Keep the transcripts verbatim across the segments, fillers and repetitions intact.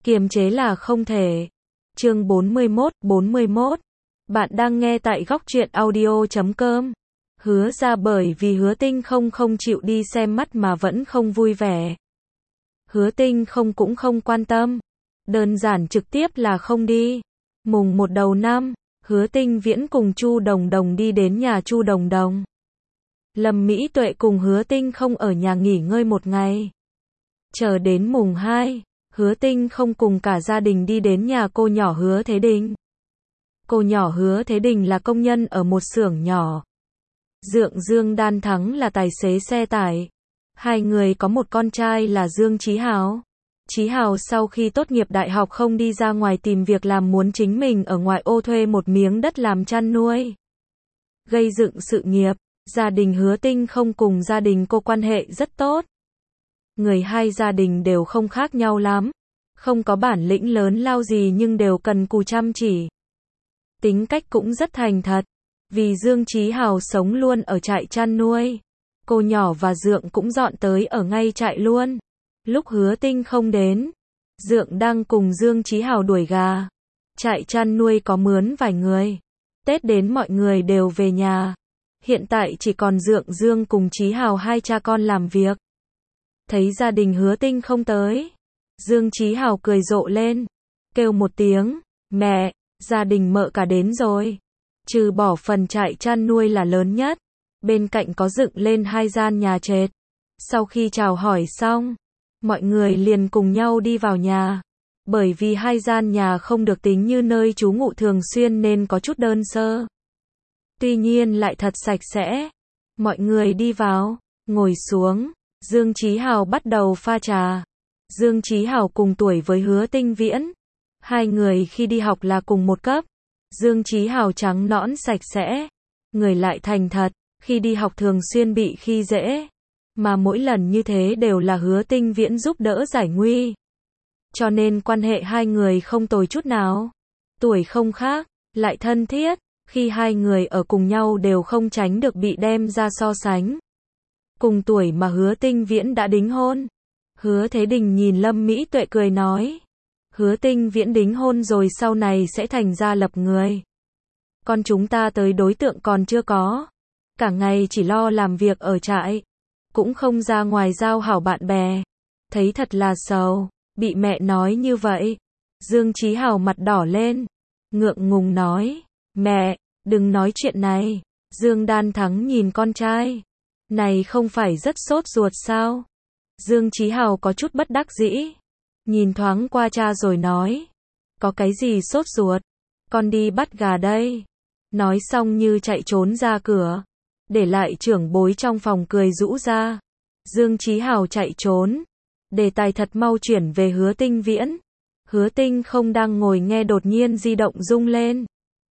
Kiềm chế là không thể. Chương bốn mươi mốt, bốn mươi mốt. Bạn đang nghe tại góc truyện audio chấm com. Hứa ra bởi vì Hứa Tinh không không chịu đi xem mắt mà vẫn không vui vẻ. Hứa Tinh không cũng không quan tâm. Đơn giản trực tiếp là không đi. Mùng một đầu năm, Hứa Tinh Viễn cùng Chu Đồng Đồng đi đến nhà Chu Đồng Đồng. Lâm Mỹ Tuệ cùng Hứa Tinh không ở nhà nghỉ ngơi một ngày. Chờ đến mùng hai, Hứa Tinh không cùng cả gia đình đi đến nhà cô nhỏ Hứa Thế Đình. Cô nhỏ Hứa Thế Đình là công nhân ở một xưởng nhỏ. Dượng Dương Đan Thắng là tài xế xe tải. Hai người có một con trai là Dương Chí Hào. Chí Hào sau khi tốt nghiệp đại học không đi ra ngoài tìm việc làm, muốn chính mình ở ngoại ô thuê một miếng đất làm chăn nuôi. Gây dựng sự nghiệp, gia đình Hứa Tinh không cùng gia đình cô quan hệ rất tốt. Người hai gia đình đều không khác nhau lắm. Không có bản lĩnh lớn lao gì nhưng đều cần cù chăm chỉ. Tính cách cũng rất thành thật. Vì Dương Chí Hào sống luôn ở trại chăn nuôi. Cô nhỏ và Dượng cũng dọn tới ở ngay trại luôn. Lúc Hứa Tinh không đến, Dượng đang cùng Dương Chí Hào đuổi gà. Trại chăn nuôi có mướn vài người. Tết đến mọi người đều về nhà. Hiện tại chỉ còn Dượng Dương cùng Chí Hào hai cha con làm việc. Thấy gia đình Hứa Tinh không tới, Dương Chí Hào cười rộ lên, kêu một tiếng, mẹ, gia đình mợ cả đến rồi. Trừ bỏ phần trại chăn nuôi là lớn nhất, bên cạnh có dựng lên hai gian nhà trệt. Sau khi chào hỏi xong, mọi người liền cùng nhau đi vào nhà. Bởi vì hai gian nhà không được tính như nơi trú ngụ thường xuyên nên có chút đơn sơ. Tuy nhiên lại thật sạch sẽ. Mọi người đi vào, ngồi xuống. Dương Chí Hào bắt đầu pha trà. Dương Chí Hào cùng tuổi với Hứa Tinh Viễn. Hai người khi đi học là cùng một cấp. Dương Chí Hào trắng nõn sạch sẽ. Người lại thành thật. Khi đi học thường xuyên bị khi dễ. Mà mỗi lần như thế đều là Hứa Tinh Viễn giúp đỡ giải nguy. Cho nên quan hệ hai người không tồi chút nào. Tuổi không khác, lại thân thiết. Khi hai người ở cùng nhau đều không tránh được bị đem ra so sánh. Cùng tuổi mà Hứa Tinh Viễn đã đính hôn. Hứa Thế Đình nhìn Lâm Mỹ Tuệ cười nói. Hứa Tinh Viễn đính hôn rồi sau này sẽ thành gia lập người. Con chúng ta tới đối tượng còn chưa có. Cả ngày chỉ lo làm việc ở trại. Cũng không ra ngoài giao hảo bạn bè. Thấy thật là sầu. Bị mẹ nói như vậy. Dương Chí Hào mặt đỏ lên. Ngượng ngùng nói. Mẹ, đừng nói chuyện này. Dương Đan Thắng nhìn con trai. Này không phải rất sốt ruột sao? Dương Chí Hào có chút bất đắc dĩ. Nhìn thoáng qua cha rồi nói. Có cái gì sốt ruột? Con đi bắt gà đây. Nói xong như chạy trốn ra cửa. Để lại trưởng bối trong phòng cười rũ ra. Dương Chí Hào chạy trốn. Đề tài thật mau chuyển về Hứa Tinh Viễn. Hứa Tinh không đang ngồi nghe đột nhiên di động rung lên.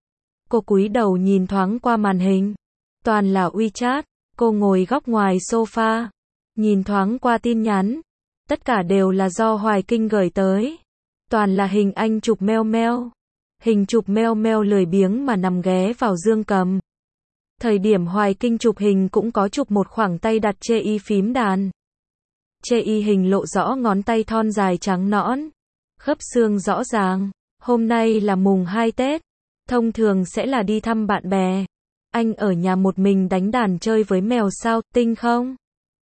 Cô cúi đầu nhìn thoáng qua màn hình. Toàn là WeChat. Cô ngồi góc ngoài sofa. Nhìn thoáng qua tin nhắn. Tất cả đều là do Hoài Kinh gửi tới. Toàn là hình anh chụp meo meo. Hình chụp meo meo lười biếng mà nằm ghé vào dương cầm. Thời điểm Hoài Kinh chụp hình cũng có chụp một khoảng tay đặt chê y phím đàn. Chê y hình lộ rõ ngón tay thon dài trắng nõn. Khớp xương rõ ràng. Hôm nay là mùng hai Tết. Thông thường sẽ là đi thăm bạn bè. Anh ở nhà một mình đánh đàn chơi với mèo sao, Tinh không?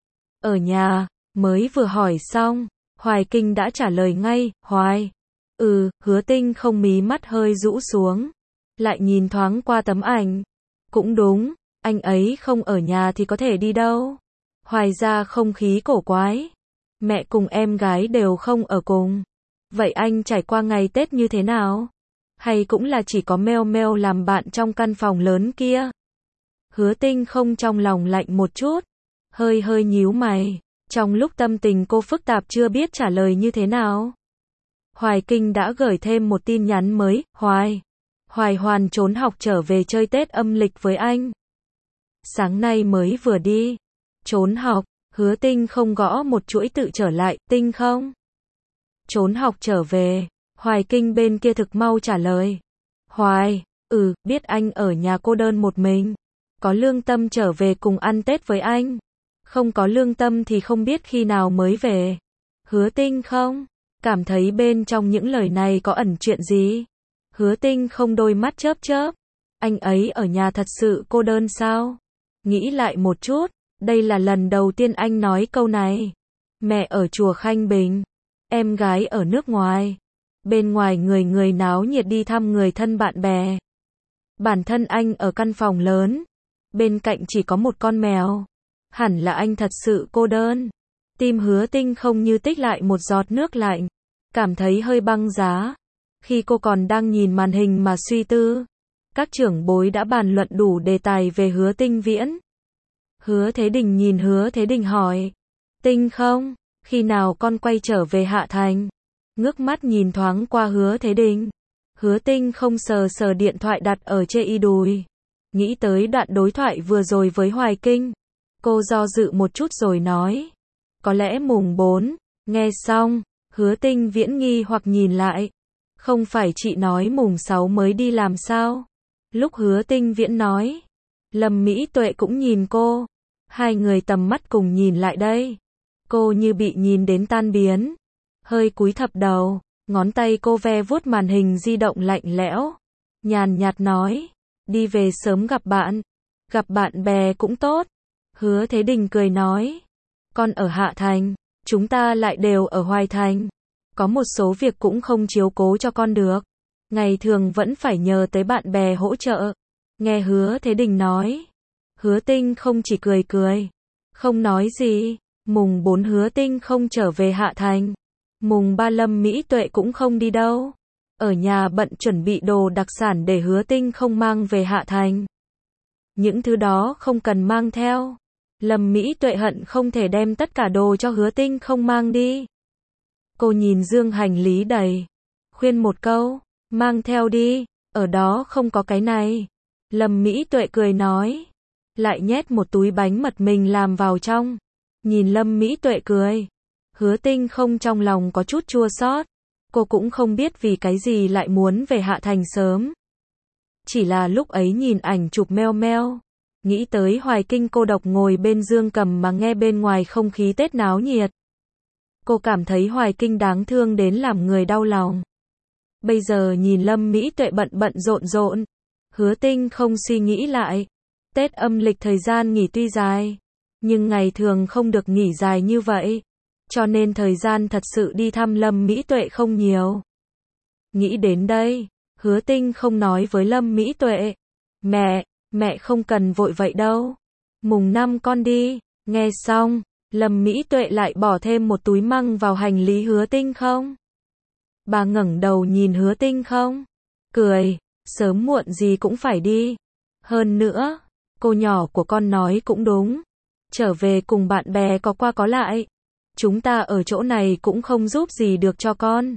Ở nhà, mới vừa hỏi xong, Hoài Kinh đã trả lời ngay, Hoài. Ừ, Hứa Tinh không mí mắt hơi rũ xuống. Lại nhìn thoáng qua tấm ảnh. Cũng đúng, anh ấy không ở nhà thì có thể đi đâu. Hoài ra không khí cổ quái. Mẹ cùng em gái đều không ở cùng. Vậy anh trải qua ngày Tết như thế nào? Hay cũng là chỉ có meo meo làm bạn trong căn phòng lớn kia? Hứa Tinh không trong lòng lạnh một chút. Hơi hơi nhíu mày. Trong lúc tâm tình cô phức tạp chưa biết trả lời như thế nào. Hoài Kinh đã gửi thêm một tin nhắn mới. Hoài. Hoài Hoàn trốn học trở về chơi Tết âm lịch với anh. Sáng nay mới vừa đi. Trốn học. Hứa Tinh không gõ một chuỗi tự trở lại. Tinh không? Trốn học trở về. Hoài Kinh bên kia thực mau trả lời. Hoài. Ừ, biết anh ở nhà cô đơn một mình. Có lương tâm trở về cùng ăn Tết với anh. Không có lương tâm thì không biết khi nào mới về. Hứa Tinh không? cảm thấy bên trong những lời này có ẩn chuyện gì. Hứa Tinh không đôi mắt chớp chớp. Anh ấy ở nhà thật sự cô đơn sao? Nghĩ lại một chút, đây là lần đầu tiên anh nói câu này. Mẹ ở chùa Khanh Bình, em gái ở nước ngoài. Bên ngoài người người náo nhiệt đi thăm người thân bạn bè. Bản thân anh ở căn phòng lớn, bên cạnh chỉ có một con mèo. Hẳn là anh thật sự cô đơn. Tim Hứa Tinh không như tích lại một giọt nước lạnh, cảm thấy hơi băng giá. Khi cô còn đang nhìn màn hình mà suy tư, các trưởng bối đã bàn luận đủ đề tài về Hứa Tinh Viễn. Hứa Thế Đình nhìn Hứa Thế Đình hỏi, Tinh không, khi nào con quay trở về Hạ Thành? Ngước mắt nhìn thoáng qua Hứa Thế Đình. Hứa Tinh không sờ sờ điện thoại đặt ở chê y đùi. Nghĩ tới đoạn đối thoại vừa rồi với Hoài Kinh. Cô do dự một chút rồi nói, có lẽ mùng bốn. Nghe xong, Hứa Tinh Viễn nghi hoặc nhìn lại. Không phải chị nói mùng sáu mới đi làm sao? Lúc Hứa Tinh Viễn nói, Lâm Mỹ Tuệ cũng nhìn cô. Hai người tầm mắt cùng nhìn lại đây. Cô như bị nhìn đến tan biến. Hơi cúi thấp đầu, ngón tay cô ve vuốt màn hình di động lạnh lẽo. Nhàn nhạt nói, đi về sớm gặp bạn. Gặp bạn bè cũng tốt. Hứa Thế Đình cười nói, con ở Hạ Thành, chúng ta lại đều ở Hoài Thành. Có một số việc cũng không chiếu cố cho con được. Ngày thường vẫn phải nhờ tới bạn bè hỗ trợ. Nghe Hứa Thế Đình nói, Hứa Tinh không chỉ cười cười, không nói gì. Mùng bốn Hứa Tinh không trở về Hạ Thành. Mùng ba Lâm Mỹ Tuệ cũng không đi đâu. Ở nhà bận chuẩn bị đồ đặc sản để Hứa Tinh không mang về Hạ Thành. Những thứ đó không cần mang theo. Lâm Mỹ Tuệ hận không thể đem tất cả đồ cho Hứa Tinh không mang đi. Cô nhìn dương hành lý đầy, khuyên một câu, mang theo đi, ở đó không có cái này. Lâm Mỹ Tuệ cười nói, lại nhét một túi bánh mật mình làm vào trong. Nhìn Lâm Mỹ Tuệ cười, Hứa Tinh không trong lòng có chút chua xót. Cô cũng không biết vì cái gì lại muốn về Hạ Thành sớm. Chỉ là lúc ấy nhìn ảnh chụp meo meo, nghĩ tới Hoài Kinh cô độc ngồi bên dương cầm mà nghe bên ngoài không khí Tết náo nhiệt. Cô cảm thấy Hoài Kinh đáng thương đến làm người đau lòng. Bây giờ nhìn Lâm Mỹ Tuệ bận bận rộn rộn, Hứa Tinh không suy nghĩ lại. Tết âm lịch thời gian nghỉ tuy dài, nhưng ngày thường không được nghỉ dài như vậy. Cho nên thời gian thật sự đi thăm Lâm Mỹ Tuệ không nhiều. Nghĩ đến đây, Hứa Tinh không nói với Lâm Mỹ Tuệ, Mẹ, mẹ không cần vội vậy đâu. Mùng năm con đi. Nghe xong, Lâm Mỹ Tuệ lại bỏ thêm một túi măng vào hành lý Hứa Tinh không. Bà ngẩng đầu nhìn Hứa Tinh không, cười, sớm muộn gì cũng phải đi. Hơn nữa, cô nhỏ của con nói cũng đúng. Trở về cùng bạn bè có qua có lại. Chúng ta ở chỗ này cũng không giúp gì được cho con.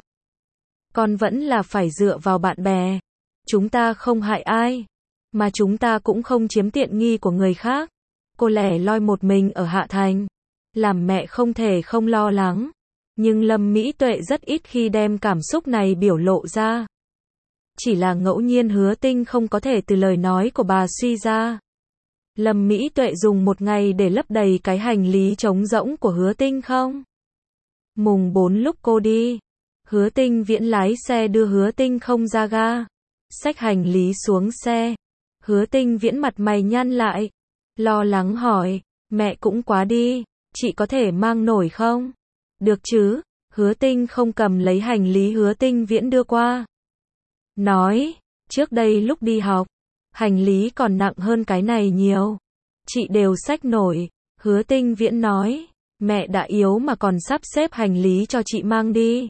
Con vẫn là phải dựa vào bạn bè. Chúng ta không hại ai, mà chúng ta cũng không chiếm tiện nghi của người khác. Cô lẻ loi một mình ở Hạ Thành, làm mẹ không thể không lo lắng. Nhưng Lâm Mỹ Tuệ rất ít khi đem cảm xúc này biểu lộ ra. Chỉ là ngẫu nhiên Hứa Tinh không có thể từ lời nói của bà suy ra. Lâm Mỹ Tuệ dùng một ngày để lấp đầy cái hành lý trống rỗng của Hứa Tinh không. Mùng bốn lúc cô đi, Hứa Tinh Viễn lái xe đưa Hứa Tinh không ra ga. Xách hành lý xuống xe. Hứa Tinh Viễn mặt mày nhăn lại, lo lắng hỏi, mẹ cũng quá đi, chị có thể mang nổi không? Được chứ? Hứa Tinh không cầm lấy hành lý Hứa Tinh Viễn đưa qua. Nói, trước đây lúc đi học, hành lý còn nặng hơn cái này nhiều. Chị đều xách nổi. Hứa Tinh Viễn nói, mẹ đã yếu mà còn sắp xếp hành lý cho chị mang đi.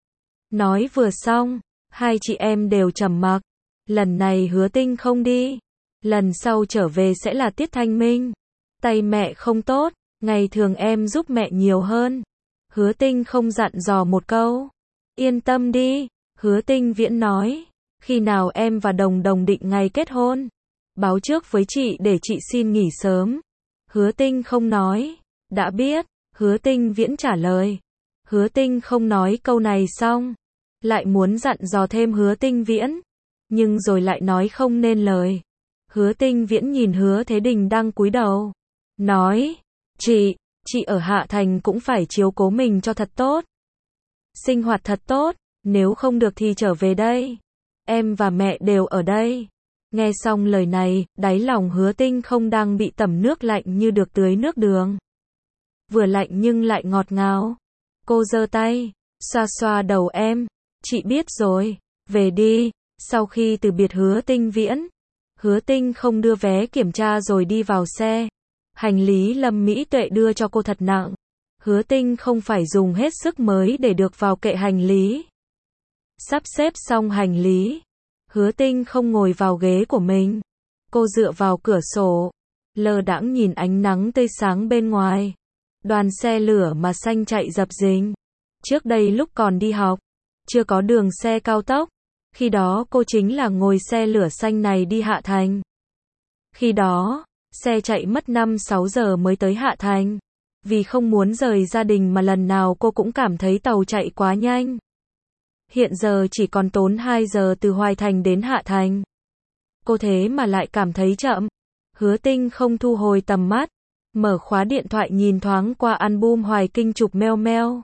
Nói vừa xong, hai chị em đều trầm mặc. Lần này Hứa Tinh không đi. Lần sau trở về sẽ là Tiết Thanh Minh. Tay mẹ không tốt, ngày thường em giúp mẹ nhiều hơn. Hứa Tinh không dặn dò một câu. Yên tâm đi. Hứa Tinh Viễn nói, khi nào em và Đồng Đồng định ngày kết hôn, báo trước với chị để chị xin nghỉ sớm. Hứa Tinh không nói, đã biết. Hứa Tinh Viễn trả lời. Hứa Tinh không nói câu này xong, lại muốn dặn dò thêm Hứa Tinh Viễn, nhưng rồi lại nói không nên lời. Hứa Tinh Viễn nhìn Hứa Thế Đình đang cúi đầu, nói, chị, chị ở Hạ Thành cũng phải chiếu cố mình cho thật tốt. Sinh hoạt thật tốt, nếu không được thì trở về đây. Em và mẹ đều ở đây. Nghe xong lời này, đáy lòng Hứa Tinh không đang bị tẩm nước lạnh như được tưới nước đường. Vừa lạnh nhưng lại ngọt ngào. Cô giơ tay, xoa xoa đầu em. Chị biết rồi, về đi. Sau khi từ biệt Hứa Tinh Viễn, Hứa Tinh không đưa vé kiểm tra rồi đi vào xe. Hành lý Lâm Mỹ Tuệ đưa cho cô thật nặng. Hứa Tinh không phải dùng hết sức mới để được vào kệ hành lý. Sắp xếp xong hành lý, Hứa Tinh không ngồi vào ghế của mình. Cô dựa vào cửa sổ, lơ đãng nhìn ánh nắng tươi sáng bên ngoài. Đoàn xe lửa mà xanh chạy dập dềnh. Trước đây lúc còn đi học, chưa có đường xe cao tốc. Khi đó cô chính là ngồi xe lửa xanh này đi Hạ Thành. Khi đó, xe chạy mất năm sáu giờ mới tới Hạ Thành. Vì không muốn rời gia đình mà lần nào cô cũng cảm thấy tàu chạy quá nhanh. Hiện giờ chỉ còn tốn hai giờ từ Hoài Thành đến Hạ Thành. Cô thế mà lại cảm thấy chậm. Hứa Tinh không thu hồi tầm mắt, mở khóa điện thoại nhìn thoáng qua album Hoài Kinh chụp meo meo.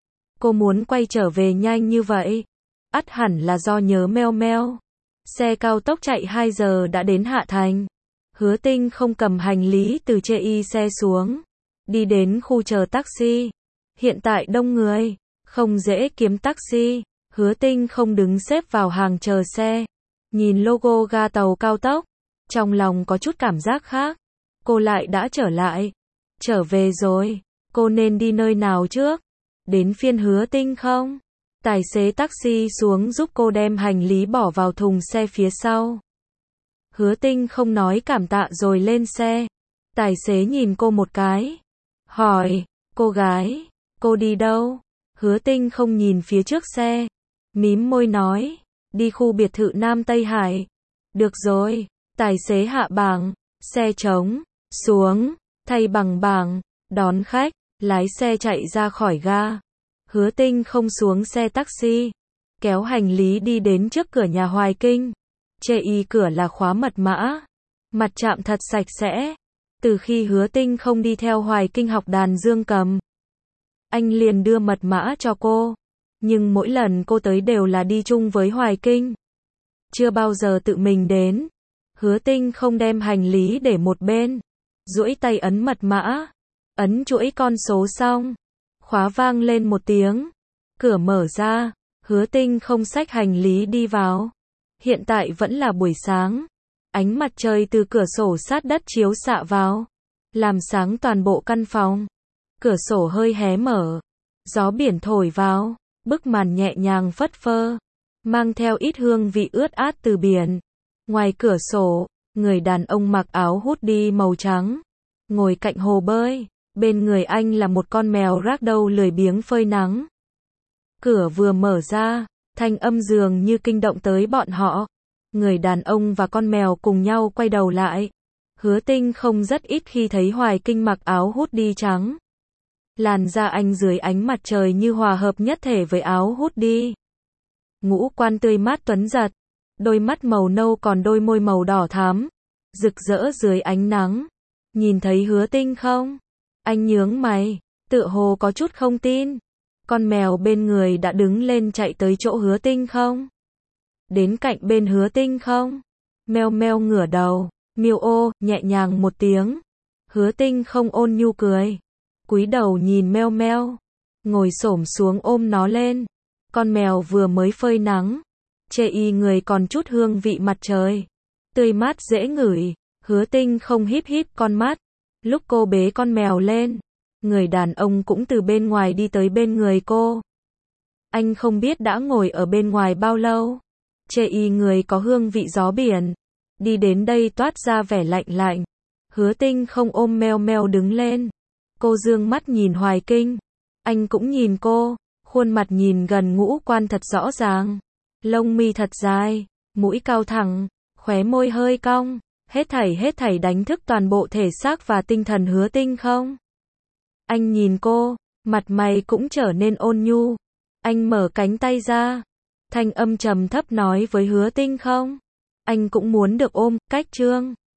Cô muốn quay trở về nhanh như vậy, ắt hẳn là do nhớ meo meo. Xe cao tốc chạy hai giờ đã đến Hạ Thành. Hứa Tinh không cầm hành lý từ chê y xe xuống, đi đến khu chờ taxi. Hiện tại đông người, không dễ kiếm taxi. Hứa Tinh không đứng xếp vào hàng chờ xe, nhìn logo ga tàu cao tốc, trong lòng có chút cảm giác khác. Cô lại đã trở lại, trở về rồi, cô nên đi nơi nào trước? Đến phiên Hứa Tinh không? Tài xế taxi xuống giúp cô đem hành lý bỏ vào thùng xe phía sau. Hứa Tinh không nói cảm tạ rồi lên xe. Tài xế nhìn cô một cái, hỏi, cô gái, cô đi đâu? Hứa Tinh không nhìn phía trước xe, mím môi nói, đi khu biệt thự Nam Tây Hải. Được rồi, tài xế hạ bảng, xe trống, xuống, thay bằng bảng, đón khách, lái xe chạy ra khỏi ga. Hứa Tinh không xuống xe taxi, kéo hành lý đi đến trước cửa nhà Hoài Kinh. Chê y cửa là khóa mật mã, mặt chạm thật sạch sẽ. Từ khi Hứa Tinh không đi theo Hoài Kinh học đàn dương cầm, anh liền đưa mật mã cho cô. Nhưng mỗi lần cô tới đều là đi chung với Hoài Kinh, chưa bao giờ tự mình đến. Hứa Tinh không đem hành lý để một bên, duỗi tay ấn mật mã, ấn chuỗi con số xong, khóa vang lên một tiếng, cửa mở ra. Hứa Tinh không xách hành lý đi vào. Hiện tại vẫn là buổi sáng, ánh mặt trời từ cửa sổ sát đất chiếu xạ vào, làm sáng toàn bộ căn phòng. Cửa sổ hơi hé mở, gió biển thổi vào, bức màn nhẹ nhàng phất phơ, mang theo ít hương vị ướt át từ biển. Ngoài cửa sổ, người đàn ông mặc áo hoodie màu trắng, ngồi cạnh hồ bơi. Bên người anh là một con mèo ragdoll lười biếng phơi nắng. Cửa vừa mở ra, thanh âm dường như kinh động tới bọn họ. Người đàn ông và con mèo cùng nhau quay đầu lại. Hứa Tinh không rất ít khi thấy Hoài Kinh mặc áo hoodie trắng. Làn da anh dưới ánh mặt trời như hòa hợp nhất thể với áo hoodie. Ngũ quan tươi mát tuấn giật, đôi mắt màu nâu còn đôi môi màu đỏ thắm, rực rỡ dưới ánh nắng. Nhìn thấy Hứa Tinh không? Anh nhướng mày, tựa hồ có chút không tin. Con mèo bên người đã đứng lên chạy tới chỗ Hứa Tinh không? Đến cạnh bên Hứa Tinh không? Meo meo ngửa đầu, miêu ô, nhẹ nhàng một tiếng. Hứa Tinh không ôn nhu cười, cúi đầu nhìn meo meo, ngồi xổm xuống ôm nó lên. Con mèo vừa mới phơi nắng, chê y người còn chút hương vị mặt trời, tươi mát dễ ngửi. Hứa Tinh không híp híp con mắt. Lúc cô bế con mèo lên, người đàn ông cũng từ bên ngoài đi tới bên người cô. Anh không biết đã ngồi ở bên ngoài bao lâu. Chê y người có hương vị gió biển, đi đến đây toát ra vẻ lạnh lạnh. Hứa Tinh không ôm meo meo đứng lên. Cô dương mắt nhìn Hoài Kinh. Anh cũng nhìn cô, khuôn mặt nhìn gần ngũ quan thật rõ ràng. Lông mi thật dài, mũi cao thẳng, khóe môi hơi cong. Hết thảy hết thảy đánh thức toàn bộ thể xác và tinh thần Hứa Tinh không. Anh nhìn cô, mặt mày cũng trở nên ôn nhu. Anh mở cánh tay ra, thanh âm trầm thấp nói với Hứa Tinh không. Anh cũng muốn được ôm, cách trương.